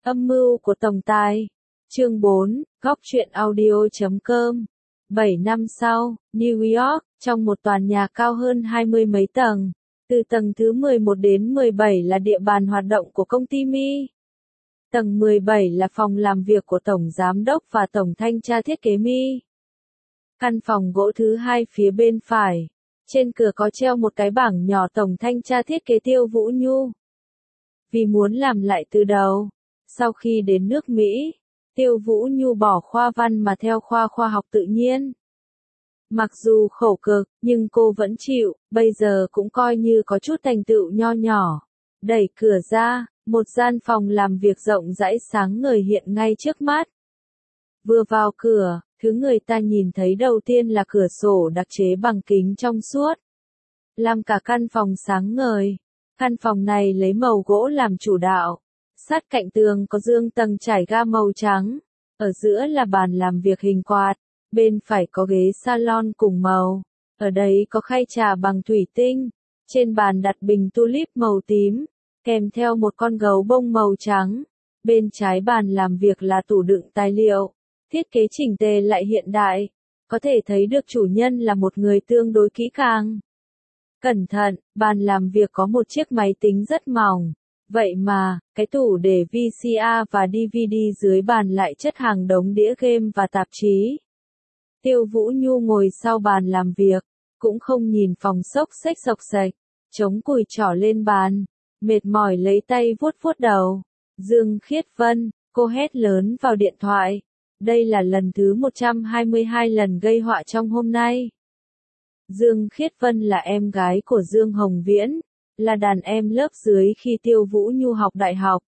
Âm mưu của tổng tài. Chương 4, góc truyện audio.com. 7 năm sau, New York, trong một tòa nhà cao hơn 20 mấy tầng. Từ tầng thứ 11 đến 17 là địa bàn hoạt động của công ty Mi. Tầng 17 là phòng làm việc của Tổng Giám đốc và Tổng Thanh tra Thiết kế Mi. Căn phòng gỗ thứ hai phía bên phải. Trên cửa có treo một cái bảng nhỏ Tổng Thanh tra Thiết kế Tiêu Vũ Nhu. Vì muốn làm lại từ đầu, sau khi đến nước Mỹ, Tiêu Vũ Nhu bỏ khoa văn mà theo khoa khoa học tự nhiên. Mặc dù khổ cực, nhưng cô vẫn chịu, bây giờ cũng coi như có chút thành tựu nho nhỏ. Đẩy cửa ra, một gian phòng làm việc rộng rãi sáng ngời hiện ngay trước mắt. Vừa vào cửa, thứ người ta nhìn thấy đầu tiên là cửa sổ đặc chế bằng kính trong suốt, làm cả căn phòng sáng ngời. Căn phòng này lấy màu gỗ làm chủ đạo. Sát cạnh tường có giường tầng trải ga màu trắng. Ở giữa là bàn làm việc hình quạt. Bên phải có ghế salon cùng màu. Ở đây có khay trà bằng thủy tinh. Trên bàn đặt bình tulip màu tím, kèm theo một con gấu bông màu trắng. Bên trái bàn làm việc là tủ đựng tài liệu. Thiết kế chỉnh tề lại hiện đại. Có thể thấy được chủ nhân là một người tương đối kỹ càng. Cẩn thận, bàn làm việc có một chiếc máy tính rất mỏng. Vậy mà, cái tủ để VCR và DVD dưới bàn lại chất hàng đống đĩa game và tạp chí. Tiêu Vũ Nhu ngồi sau bàn làm việc, cũng không nhìn phòng xốc xếch xộc xệch, chống cùi trỏ lên bàn, mệt mỏi lấy tay vuốt vuốt đầu. Dương Khiết Vân, cô hét lớn vào điện thoại. Đây là lần thứ 122 lần gây họa trong hôm nay. Dương Khiết Vân là em gái của Dương Hồng Viễn, là đàn em lớp dưới khi Tiêu Vũ Nhu học đại học.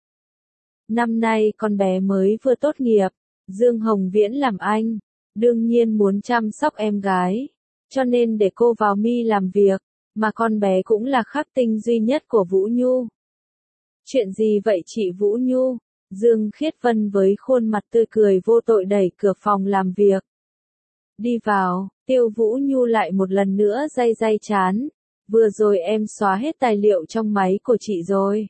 Năm nay con bé mới vừa tốt nghiệp, Dương Hồng Viễn làm anh, đương nhiên muốn chăm sóc em gái, cho nên để cô vào Mi làm việc, mà con bé cũng là khắc tinh duy nhất của Vũ Nhu. Chuyện gì vậy chị Vũ Nhu? Dương Khiết Vân với khuôn mặt tươi cười vô tội đẩy cửa phòng làm việc. Đi vào, Tiêu Vũ Nhu lại một lần nữa day day chán. Vừa rồi em xóa hết tài liệu trong máy của chị rồi.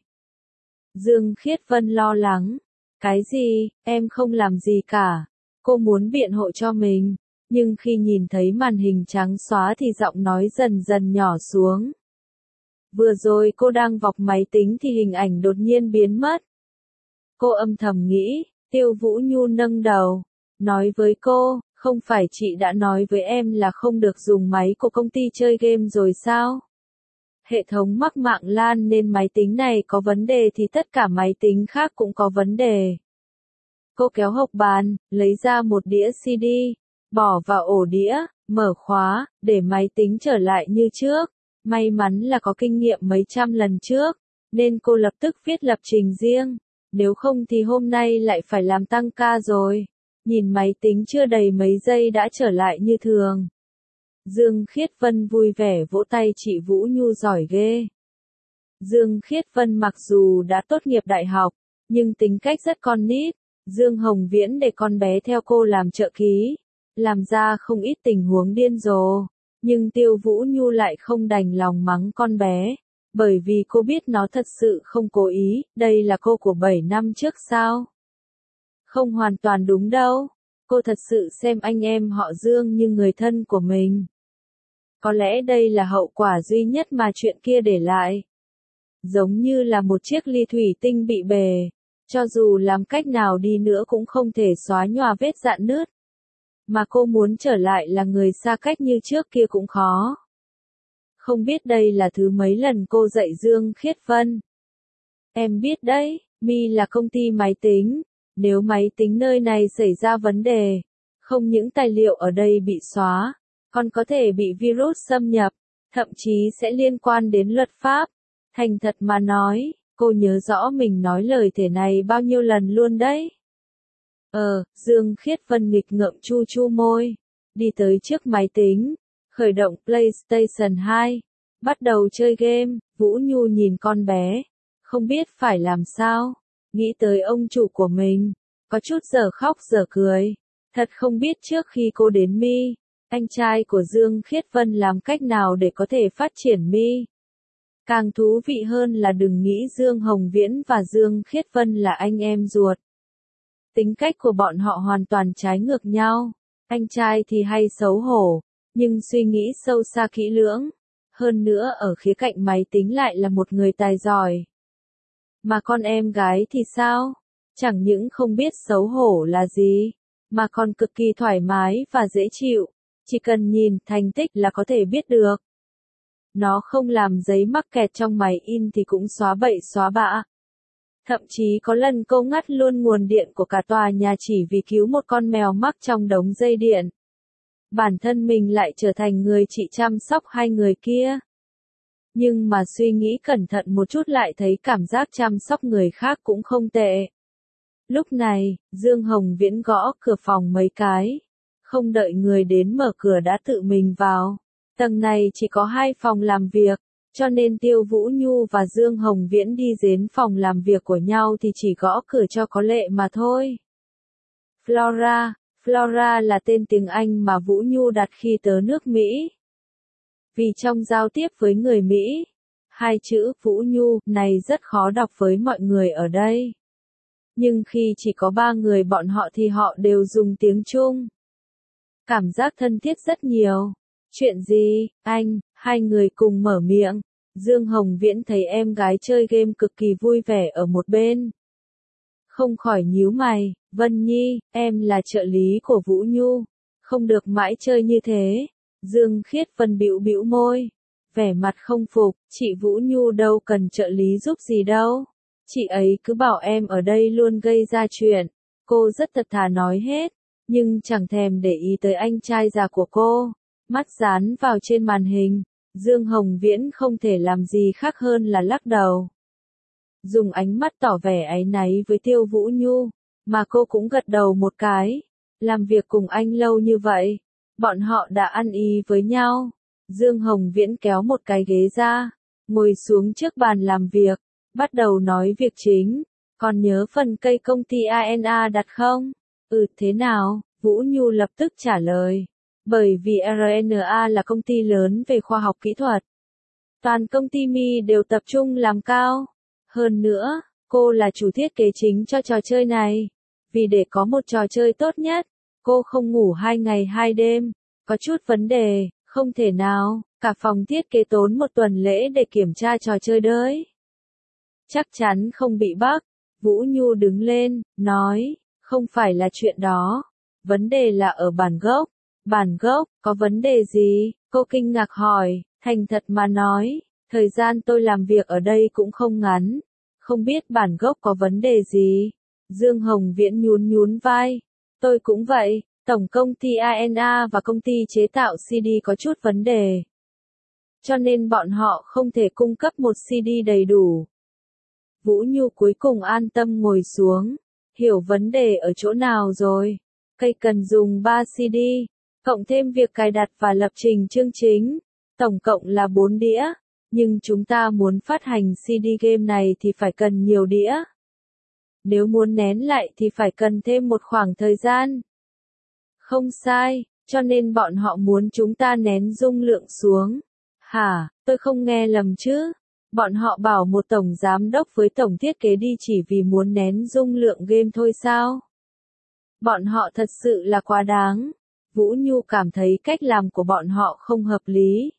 Dương Khiết Vân lo lắng. Cái gì, em không làm gì cả. Cô muốn biện hộ cho mình, nhưng khi nhìn thấy màn hình trắng xóa thì giọng nói dần dần nhỏ xuống. Vừa rồi cô đang vọc máy tính thì hình ảnh đột nhiên biến mất. Cô âm thầm nghĩ, Tiêu Vũ Nhu nâng đầu, nói với cô, không phải chị đã nói với em là không được dùng máy của công ty chơi game rồi sao? Hệ thống mắc mạng LAN nên máy tính này có vấn đề thì tất cả máy tính khác cũng có vấn đề. Cô kéo hộc bàn, lấy ra một đĩa CD, bỏ vào ổ đĩa, mở khóa, để máy tính trở lại như trước. May mắn là có kinh nghiệm mấy trăm lần trước, nên cô lập tức viết lập trình riêng. Nếu không thì hôm nay lại phải làm tăng ca rồi. Nhìn máy tính chưa đầy mấy giây đã trở lại như thường. Dương Khiết Vân vui vẻ vỗ tay chị Vũ Nhu giỏi ghê. Dương Khiết Vân mặc dù đã tốt nghiệp đại học, nhưng tính cách rất con nít. Dương Hồng Viễn để con bé theo cô làm trợ lý, làm ra không ít tình huống điên rồ. Nhưng Tiêu Vũ Nhu lại không đành lòng mắng con bé, bởi vì cô biết nó thật sự không cố ý. Đây là cô của 7 năm trước sao? Không hoàn toàn đúng đâu. Cô thật sự xem anh em họ Dương như người thân của mình. Có lẽ đây là hậu quả duy nhất mà chuyện kia để lại. Giống như là một chiếc ly thủy tinh bị bể, cho dù làm cách nào đi nữa cũng không thể xóa nhòa vết rạn nứt. Mà cô muốn trở lại là người xa cách như trước kia cũng khó. Không biết đây là thứ mấy lần cô dạy Dương Khiết Vân. Em biết đấy, Mi là công ty máy tính. Nếu máy tính nơi này xảy ra vấn đề, không những tài liệu ở đây bị xóa, còn có thể bị virus xâm nhập, thậm chí sẽ liên quan đến luật pháp. Thành thật mà nói, cô nhớ rõ mình nói lời thể này bao nhiêu lần luôn đấy. Dương Khiết Vân nghịch ngợm chu chu môi, đi tới trước máy tính, khởi động PlayStation 2, bắt đầu chơi game. Vũ Nhu nhìn con bé, không biết phải làm sao, nghĩ tới ông chủ của mình, có chút dở khóc dở cười. Thật không biết trước khi cô đến Mi, anh trai của Dương Khiết Vân làm cách nào để có thể phát triển Mi. Càng thú vị hơn là đừng nghĩ Dương Hồng Viễn và Dương Khiết Vân là anh em ruột. Tính cách của bọn họ hoàn toàn trái ngược nhau. Anh trai thì hay xấu hổ, nhưng suy nghĩ sâu xa kỹ lưỡng. Hơn nữa ở khía cạnh máy tính lại là một người tài giỏi. Mà con em gái thì sao? Chẳng những không biết xấu hổ là gì, mà còn cực kỳ thoải mái và dễ chịu. Chỉ cần nhìn thành tích là có thể biết được. Nó không làm giấy mắc kẹt trong máy in thì cũng xóa bậy xóa bạ. Thậm chí có lần cô ngắt luôn nguồn điện của cả tòa nhà chỉ vì cứu một con mèo mắc trong đống dây điện. Bản thân mình lại trở thành người chị chăm sóc hai người kia. Nhưng mà suy nghĩ cẩn thận một chút lại thấy cảm giác chăm sóc người khác cũng không tệ. Lúc này, Dương Hồng Viễn gõ cửa phòng mấy cái. Không đợi người đến mở cửa đã tự mình vào. Tầng này chỉ có 2 phòng làm việc, cho nên Tiêu Vũ Nhu và Dương Hồng Viễn đi đến phòng làm việc của nhau thì chỉ gõ cửa cho có lệ mà thôi. Flora, Flora là tên tiếng Anh mà Vũ Nhu đặt khi tới nước Mỹ. Vì trong giao tiếp với người Mỹ, 2 chữ Vũ Nhu này rất khó đọc với mọi người ở đây. Nhưng khi chỉ có 3 người bọn họ thì họ đều dùng tiếng Trung. Cảm giác thân thiết rất nhiều. Chuyện gì, anh? Hai người cùng mở miệng. Dương Hồng Viễn thấy em gái chơi game cực kỳ vui vẻ ở một bên. Không khỏi nhíu mày, Vân Nhi, em là trợ lý của Vũ Nhu. Không được mãi chơi như thế. Dương Khiết Vân bĩu bĩu môi. Vẻ mặt không phục, chị Vũ Nhu đâu cần trợ lý giúp gì đâu. Chị ấy cứ bảo em ở đây luôn gây ra chuyện. Cô rất thật thà nói hết, nhưng chẳng thèm để ý tới anh trai già của cô. Mắt dán vào trên màn hình, Dương Hồng Viễn không thể làm gì khác hơn là lắc đầu. Dùng ánh mắt tỏ vẻ áy náy với Tiêu Vũ Nhu, mà cô cũng gật đầu một cái. Làm việc cùng anh lâu như vậy, bọn họ đã ăn ý với nhau. Dương Hồng Viễn kéo một cái ghế ra, ngồi xuống trước bàn làm việc, bắt đầu nói việc chính. Còn nhớ phần cây công ty ANA đặt không? Thế nào? Vũ Nhu lập tức trả lời. Bởi vì RNA là công ty lớn về khoa học kỹ thuật. Toàn công ty Mi đều tập trung làm cao. Hơn nữa, cô là chủ thiết kế chính cho trò chơi này. Vì để có một trò chơi tốt nhất, cô không ngủ 2 ngày 2 đêm. Có chút vấn đề, không thể nào, cả phòng thiết kế tốn 1 tuần lễ để kiểm tra trò chơi đấy. Chắc chắn không bị bug. Vũ Nhu đứng lên, nói, không phải là chuyện đó. Vấn đề là ở bản gốc. Bản gốc, có vấn đề gì? Cô kinh ngạc hỏi, thành thật mà nói, thời gian tôi làm việc ở đây cũng không ngắn. Không biết bản gốc có vấn đề gì? Dương Hồng Viễn nhún vai. Tôi cũng vậy, tổng công ty ANA và công ty chế tạo CD có chút vấn đề. Cho nên bọn họ không thể cung cấp một CD đầy đủ. Vũ Nhu cuối cùng an tâm ngồi xuống. Hiểu vấn đề ở chỗ nào rồi? Cây cần dùng 3 CD. Cộng thêm việc cài đặt và lập trình chương chính, tổng cộng là 4 đĩa, nhưng chúng ta muốn phát hành CD game này thì phải cần nhiều đĩa. Nếu muốn nén lại thì phải cần thêm một khoảng thời gian. Không sai, cho nên bọn họ muốn chúng ta nén dung lượng xuống. Hả, tôi không nghe lầm chứ? Bọn họ bảo một tổng giám đốc với tổng thiết kế đi chỉ vì muốn nén dung lượng game thôi sao? Bọn họ thật sự là quá đáng. Vũ Nhu cảm thấy cách làm của bọn họ không hợp lý.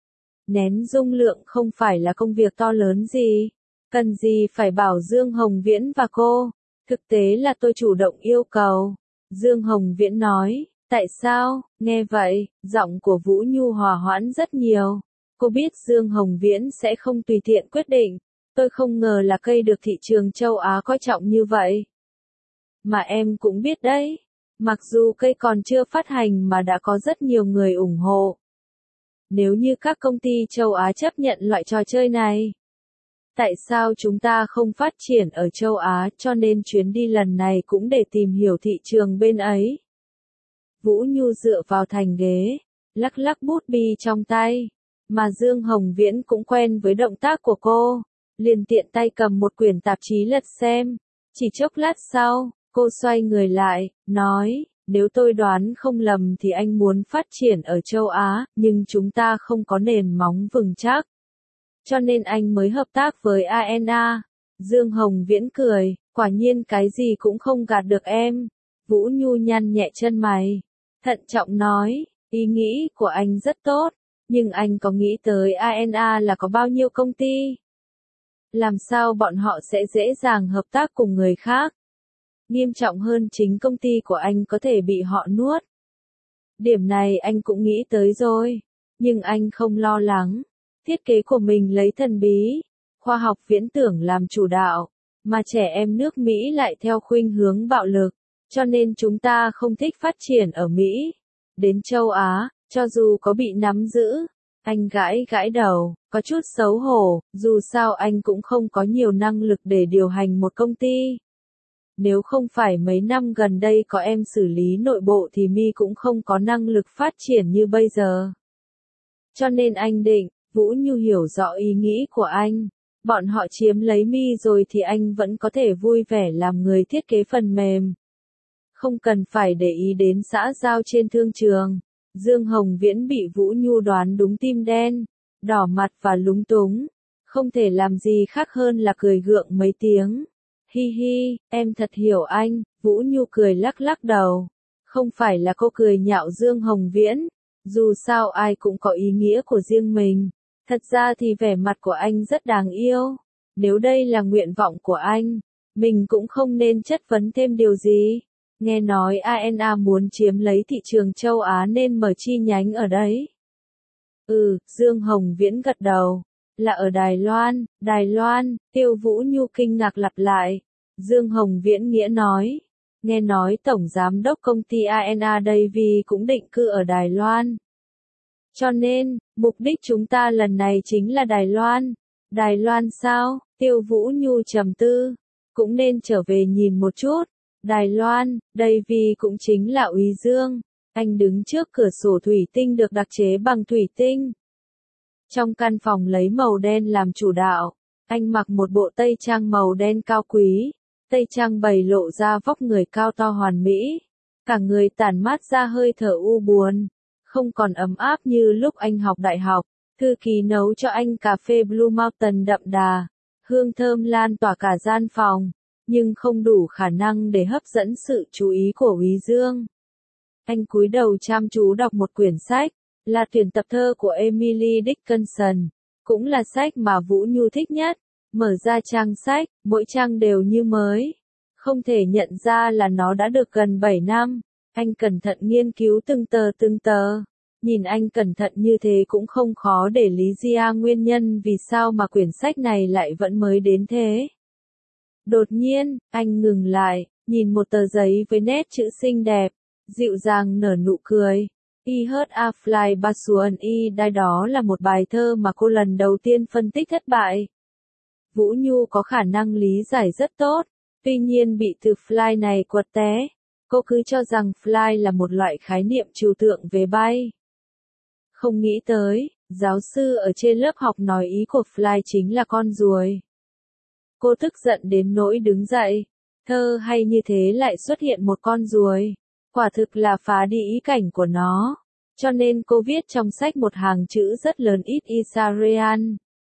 Nén dung lượng không phải là công việc to lớn gì. Cần gì phải bảo Dương Hồng Viễn và cô. Thực tế là tôi chủ động yêu cầu. Dương Hồng Viễn nói, tại sao? Nghe vậy, giọng của Vũ Nhu hòa hoãn rất nhiều. Cô biết Dương Hồng Viễn sẽ không tùy tiện quyết định. Tôi không ngờ là cây được thị trường châu Á coi trọng như vậy. Mà em cũng biết đấy. Mặc dù cây còn chưa phát hành mà đã có rất nhiều người ủng hộ. Nếu như các công ty châu Á chấp nhận loại trò chơi này, tại sao chúng ta không phát triển ở châu Á, cho nên chuyến đi lần này cũng để tìm hiểu thị trường bên ấy. Vũ Nhu dựa vào thành ghế, lắc lắc bút bi trong tay, mà Dương Hồng Viễn cũng quen với động tác của cô, liền tiện tay cầm một quyển tạp chí lật xem. Chỉ chốc lát sau, cô xoay người lại, nói, nếu tôi đoán không lầm thì anh muốn phát triển ở châu Á, nhưng chúng ta không có nền móng vững chắc. cho nên anh mới hợp tác với ANA. Dương Hồng Viễn cười, quả nhiên cái gì cũng không gạt được em. Vũ Nhu nhăn nhẹ chân mày, thận trọng nói, ý nghĩ của anh rất tốt, nhưng anh có nghĩ tới ANA là có bao nhiêu công ty? Làm sao bọn họ sẽ dễ dàng hợp tác cùng người khác? Nghiêm trọng hơn chính công ty của anh có thể bị họ nuốt. Điểm này anh cũng nghĩ tới rồi, nhưng anh không lo lắng. Thiết kế của mình lấy thần bí, khoa học viễn tưởng làm chủ đạo, mà trẻ em nước Mỹ lại theo khuynh hướng bạo lực, cho nên chúng ta không thích phát triển ở Mỹ. Đến châu Á, cho dù có bị nắm giữ, anh gãi gãi đầu, có chút xấu hổ, dù sao anh cũng không có nhiều năng lực để điều hành một công ty. Nếu không phải mấy năm gần đây có em xử lý nội bộ thì mi cũng không có năng lực phát triển như bây giờ. Cho nên anh định, Vũ Nhu hiểu rõ ý nghĩ của anh. Bọn họ chiếm lấy mi rồi thì anh vẫn có thể vui vẻ làm người thiết kế phần mềm. Không cần phải để ý đến xã giao trên thương trường. Dương Hồng Viễn bị Vũ Nhu đoán đúng tim đen, đỏ mặt và lúng túng. Không thể làm gì khác hơn là cười gượng mấy tiếng. Hi hi, em thật hiểu anh. Vũ Nhu cười lắc lắc đầu. Không phải là cô cười nhạo Dương Hồng Viễn. Dù sao ai cũng có ý nghĩa của riêng mình. Thật ra thì vẻ mặt của anh rất đáng yêu. Nếu đây là nguyện vọng của anh, mình cũng không nên chất vấn thêm điều gì. Nghe nói ANA muốn chiếm lấy thị trường châu Á nên mở chi nhánh ở đấy. Dương Hồng Viễn gật đầu. Là ở Đài Loan, Đài Loan, Tiêu Vũ Nhu kinh ngạc lặp lại. Dương Hồng Viễn nghĩa nói. Nghe nói Tổng Giám đốc công ty ANA Davy cũng định cư ở Đài Loan. Cho nên, mục đích chúng ta lần này chính là Đài Loan. Đài Loan sao? Tiêu Vũ Nhu trầm tư. Cũng nên trở về nhìn một chút. Đài Loan, Davy cũng chính là Úy Dương. Anh đứng trước cửa sổ thủy tinh được đặc chế bằng thủy tinh. Trong căn phòng lấy màu đen làm chủ đạo. Anh mặc một bộ tây trang màu đen cao quý. Tây trang bày lộ ra vóc người cao to hoàn mỹ. Cả người tản mát ra hơi thở u buồn. Không còn ấm áp như lúc anh học đại học. Thư ký nấu cho anh cà phê Blue Mountain đậm đà. Hương thơm lan tỏa cả gian phòng. Nhưng không đủ khả năng để hấp dẫn sự chú ý của Úy Dương. Anh cúi đầu chăm chú đọc một quyển sách. Là tuyển tập thơ của Emily Dickinson. Cũng là sách mà Vũ Nhu thích nhất. Mở ra trang sách, mỗi trang đều như mới. Không thể nhận ra là nó đã được gần 7 năm. Anh cẩn thận nghiên cứu từng tờ. Nhìn anh cẩn thận như thế cũng không khó để lý ra nguyên nhân vì sao mà quyển sách này lại vẫn mới đến thế. Đột nhiên, anh ngừng lại, nhìn một tờ giấy với nét chữ xinh đẹp, dịu dàng nở nụ cười. I heard a fly basuan I die đó là một bài thơ mà cô lần đầu tiên phân tích thất bại. Vũ Nhu có khả năng lý giải rất tốt, tuy nhiên bị từ fly này quật té. Cô cứ cho rằng fly là một loại khái niệm trừu tượng về bay. Không nghĩ tới, giáo sư ở trên lớp học nói ý của fly chính là con ruồi. Cô tức giận đến nỗi đứng dậy. Thơ hay như thế lại xuất hiện một con ruồi. Quả thực là phá đi ý cảnh của nó. Cho nên cô viết trong sách một hàng chữ rất lớn ít Israel.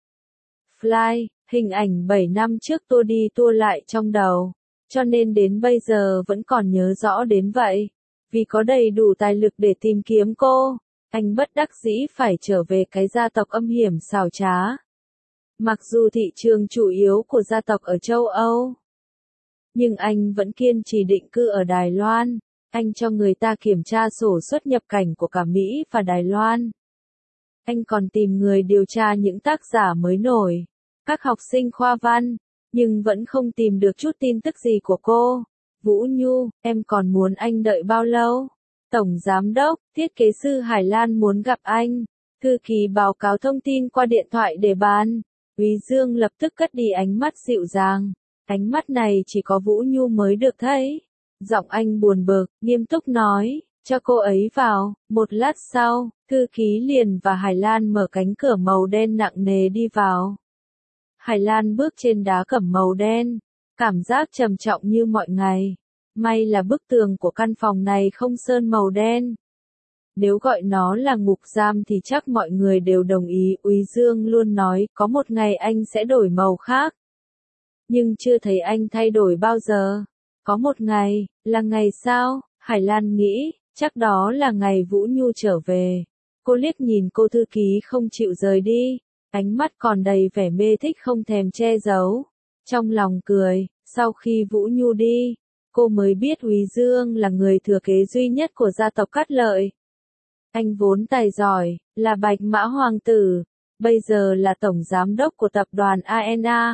Fly, hình ảnh 7 năm trước tôi đi tua lại trong đầu. Cho nên đến bây giờ vẫn còn nhớ rõ đến vậy. Vì có đầy đủ tài lực để tìm kiếm cô, anh bất đắc dĩ phải trở về cái gia tộc âm hiểm xảo trá. Mặc dù thị trường chủ yếu của gia tộc ở châu Âu, nhưng anh vẫn kiên trì định cư ở Đài Loan. Anh cho người ta kiểm tra sổ xuất nhập cảnh của cả Mỹ và Đài Loan. Anh còn tìm người điều tra những tác giả mới nổi, các học sinh khoa văn, nhưng vẫn không tìm được chút tin tức gì của cô. Vũ Nhu, em còn muốn anh đợi bao lâu? Tổng Giám đốc, thiết kế sư Hải Lan muốn gặp anh. Thư ký báo cáo thông tin qua điện thoại để bàn. Úy Dương lập tức cất đi ánh mắt dịu dàng. Ánh mắt này chỉ có Vũ Nhu mới được thấy. Giọng anh buồn bực, nghiêm túc nói, cho cô ấy vào. Một lát sau, thư ký liền và Hải Lan mở cánh cửa màu đen nặng nề đi vào. Hải Lan bước trên đá cẩm màu đen, cảm giác trầm trọng như mọi ngày. May là bức tường của căn phòng này không sơn màu đen. Nếu gọi nó là ngục giam thì chắc mọi người đều đồng ý. Úy Dương luôn nói có một ngày anh sẽ đổi màu khác. Nhưng chưa thấy anh thay đổi bao giờ. Có một ngày, là ngày sao? Hải Lan nghĩ, chắc đó là ngày Vũ Nhu trở về. Cô liếc nhìn cô thư ký không chịu rời đi, ánh mắt còn đầy vẻ mê thích không thèm che giấu. Trong lòng cười, sau khi Vũ Nhu đi, cô mới biết Úy Dương là người thừa kế duy nhất của gia tộc Cát Lợi. Anh vốn tài giỏi, là Bạch Mã Hoàng tử, bây giờ là tổng giám đốc của tập đoàn ANA.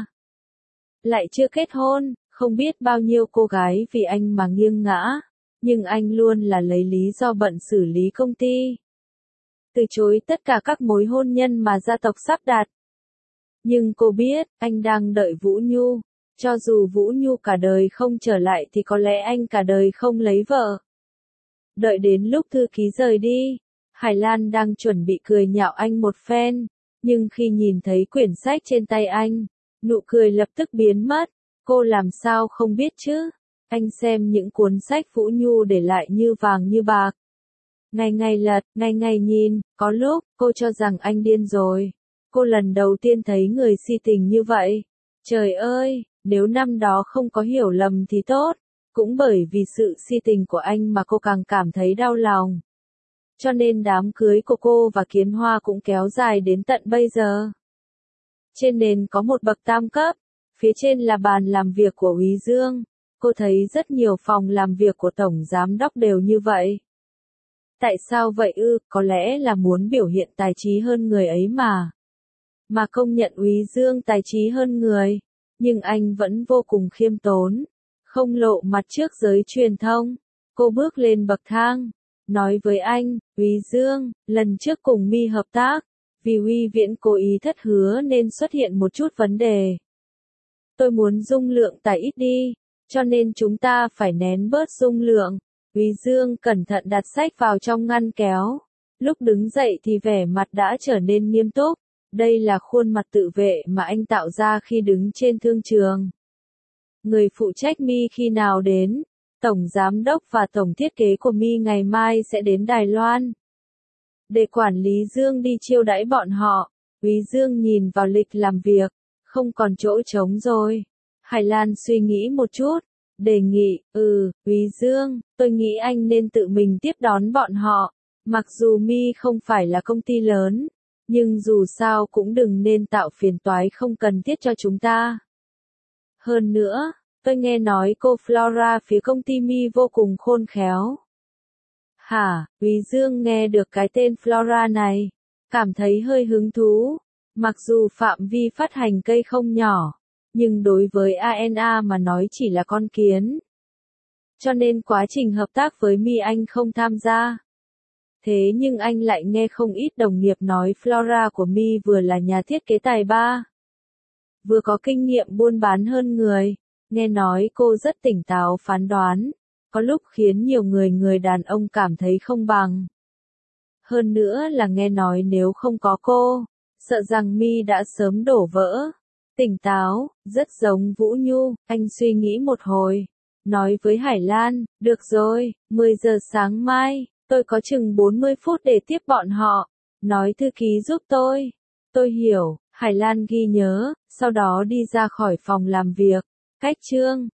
Lại chưa kết hôn, không biết bao nhiêu cô gái vì anh mà nghiêng ngã, nhưng anh luôn là lấy lý do bận xử lý công ty. Từ chối tất cả các mối hôn nhân mà gia tộc sắp đặt. Nhưng cô biết, anh đang đợi Vũ Nhu. Cho dù Vũ Nhu cả đời không trở lại thì có lẽ anh cả đời không lấy vợ. Đợi đến lúc thư ký rời đi, Hải Lan đang chuẩn bị cười nhạo anh một phen, nhưng khi nhìn thấy quyển sách trên tay anh, nụ cười lập tức biến mất. Cô làm sao không biết chứ? Anh xem những cuốn sách Vũ Nhu để lại như vàng như bạc. Ngày ngày lật, ngày ngày nhìn, có lúc, cô cho rằng anh điên rồi. Cô lần đầu tiên thấy người si tình như vậy. Trời ơi, nếu năm đó không có hiểu lầm thì tốt. Cũng bởi vì sự si tình của anh mà cô càng cảm thấy đau lòng. Cho nên đám cưới của cô và Kiến Hoa cũng kéo dài đến tận bây giờ. Trên nền có một bậc tam cấp, phía trên là bàn làm việc của Úy Dương. Cô thấy rất nhiều phòng làm việc của tổng giám đốc đều như vậy. Tại sao vậy ư? Có lẽ là muốn biểu hiện tài trí hơn người ấy mà. Mà công nhận Úy Dương tài trí hơn người, nhưng anh vẫn vô cùng khiêm tốn, không lộ mặt trước giới truyền thông. Cô bước lên bậc thang, nói với anh, Úy Dương, lần trước cùng Mi hợp tác, vì Huy Viễn cố ý thất hứa nên xuất hiện một chút vấn đề. Tôi muốn dung lượng tài ít đi, cho nên chúng ta phải nén bớt dung lượng. Úy Dương cẩn thận đặt sách vào trong ngăn kéo. Lúc đứng dậy thì vẻ mặt đã trở nên nghiêm túc. Đây là khuôn mặt tự vệ mà anh tạo ra khi đứng trên thương trường. Người phụ trách Mi khi nào đến? Tổng giám đốc và tổng thiết kế của Mi ngày mai sẽ đến Đài Loan. Để quản lý Dương đi chiêu đãi bọn họ. Úy Dương nhìn vào lịch làm việc, không còn chỗ trống rồi. Hải Lan suy nghĩ một chút, đề nghị, Úy Dương, tôi nghĩ anh nên tự mình tiếp đón bọn họ. Mặc dù Mi không phải là công ty lớn, nhưng dù sao cũng đừng nên tạo phiền toái không cần thiết cho chúng ta. Hơn nữa, tôi nghe nói cô Flora phía công ty Mi vô cùng khôn khéo. Hả? Úy Dương nghe được cái tên Flora này, cảm thấy hơi hứng thú. Mặc dù phạm vi phát hành cây không nhỏ, nhưng đối với ANA mà nói chỉ là con kiến. Cho nên quá trình hợp tác với Mi anh không tham gia. Thế nhưng anh lại nghe không ít đồng nghiệp nói Flora của Mi vừa là nhà thiết kế tài ba, vừa có kinh nghiệm buôn bán hơn người. Nghe nói cô rất tỉnh táo phán đoán, có lúc khiến nhiều người đàn ông cảm thấy không bằng. Hơn nữa là nghe nói nếu không có cô, sợ rằng Mi đã sớm đổ vỡ. Tỉnh táo, rất giống Vũ Nhu, anh suy nghĩ một hồi, nói với Hải Lan, được rồi, 10 giờ sáng mai, tôi có chừng 40 phút để tiếp bọn họ, nói thư ký giúp tôi. Tôi hiểu, Hải Lan ghi nhớ, sau đó đi ra khỏi phòng làm việc. Cách chương